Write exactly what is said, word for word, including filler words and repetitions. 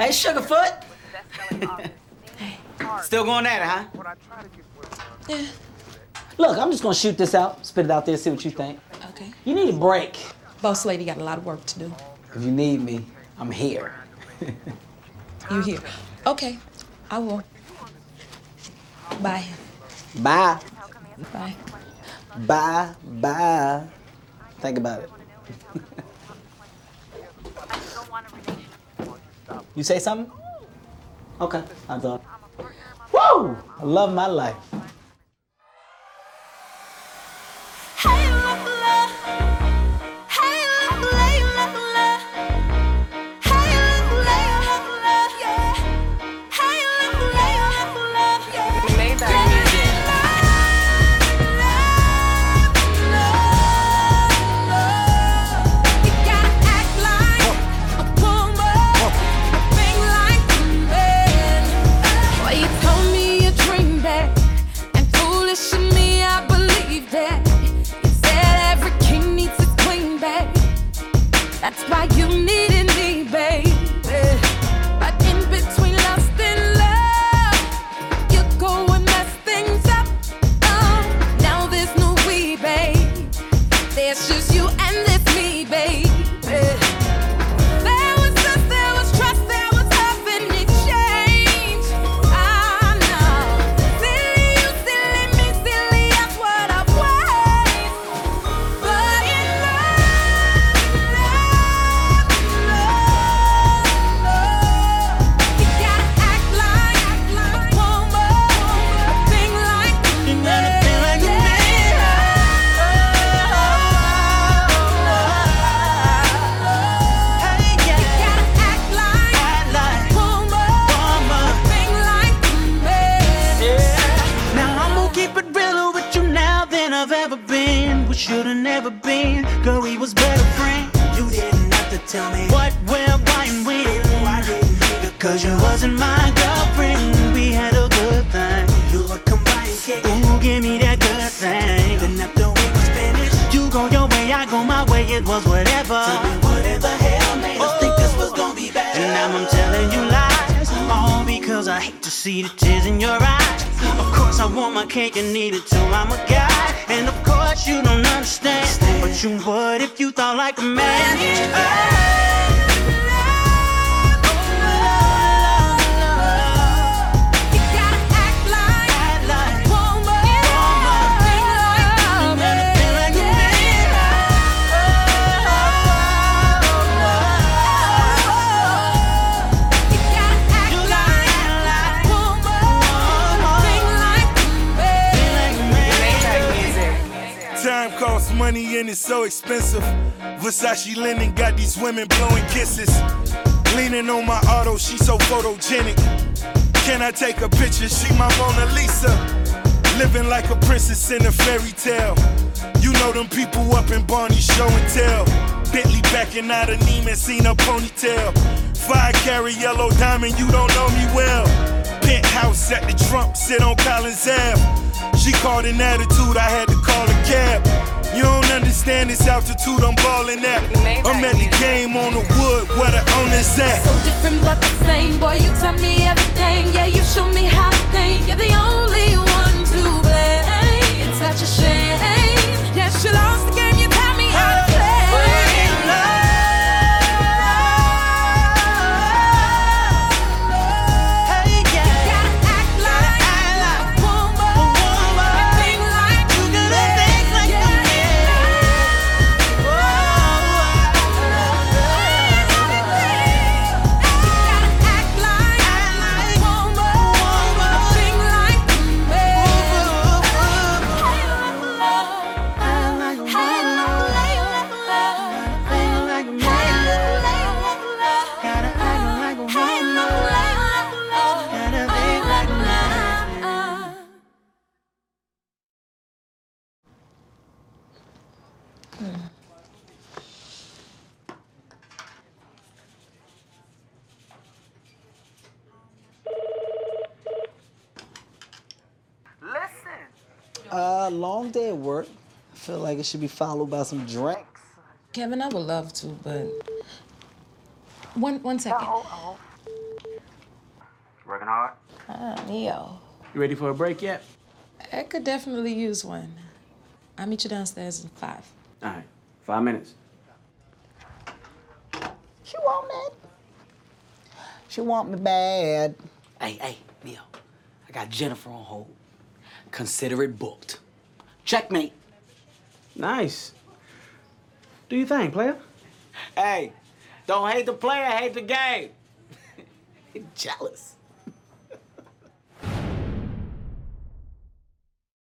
Hey, Sugarfoot. Still going at it, huh? Yeah. Look, I'm just gonna shoot this out, spit it out there, see what you think. Okay. You need a break. Boss lady got a lot of work to do. If you need me, I'm here. You here? Okay, I will. Bye. Bye. Bye. Bye. Bye. Think about it. You say something? Okay, I thought. Woo! I love my life. That's why you needed me, baby. But in between lust and love, you go and mess things up. Oh, now there's no we, babe. There's just you and this me, baby. There was us, there was trust, there was love in exchange. I know. Silly you, silly me, silly that's what I was. But in love, you gotta act like a woman, a thing like a man. You gotta act like a woman, a thing like a man. Now I'm gonna keep it realer with you now than I've ever been. We should've never been, girl, we was better friends. You didn't have to tell me what, where, why, and when. I didn't need it, cause you wasn't my girlfriend. We had a good thing. You would come by and kick it. Ooh, give me that good thing. Then after we was finished, you go your way, I go my way, it was whatever. Tell me whatever hell made us think this was gonna be better. And now I'm telling you lies, all because I hate to see the tears in your eyes. Of course I want my cake and eat it too, I'm a guy. And of course you don't understand, but you would if you thought like a man. You gotta act like a woman, a thing like a man. You gotta act like a woman, a thing like a man. Time costs money and it's so expensive. Versace linen got these women blowing kisses. Leaning on my auto, she so photogenic. Can I take a picture? She my Mona Lisa. Living like a princess in a fairy tale. You know them people up in Barney show and tell. Bentley backing out of Neiman, seen a ponytail. Five carat yellow diamond, you don't know me well. Penthouse at the Trump, sit on Collins Ave. She called an attitude, I had to call a cab. You don't understand this altitude I'm ballin' at. I'm at the game on the wood, where the owner's at. So different but the same, boy, you tell me everything. Yeah, you show me how to think. You're the only one to blame. It's such a shame. Yes, you lost the game, you taught me how to play. Hey, yeah. You gotta act like a woman, a thing like a man. Uh, long day at work. I feel like it should be followed by some drinks. Kevin, I would love to, but one one second. Oh, oh. Working hard? Ah, Neo. You ready for a break yet? I could definitely use one. I'll meet you downstairs in five. All right, five minutes. She want that. She want me bad. Hey, hey, Neo. I got Jennifer on hold. Consider it booked. Checkmate. Nice. Do your thing, player. Hey, don't hate the player, hate the game. Jealous.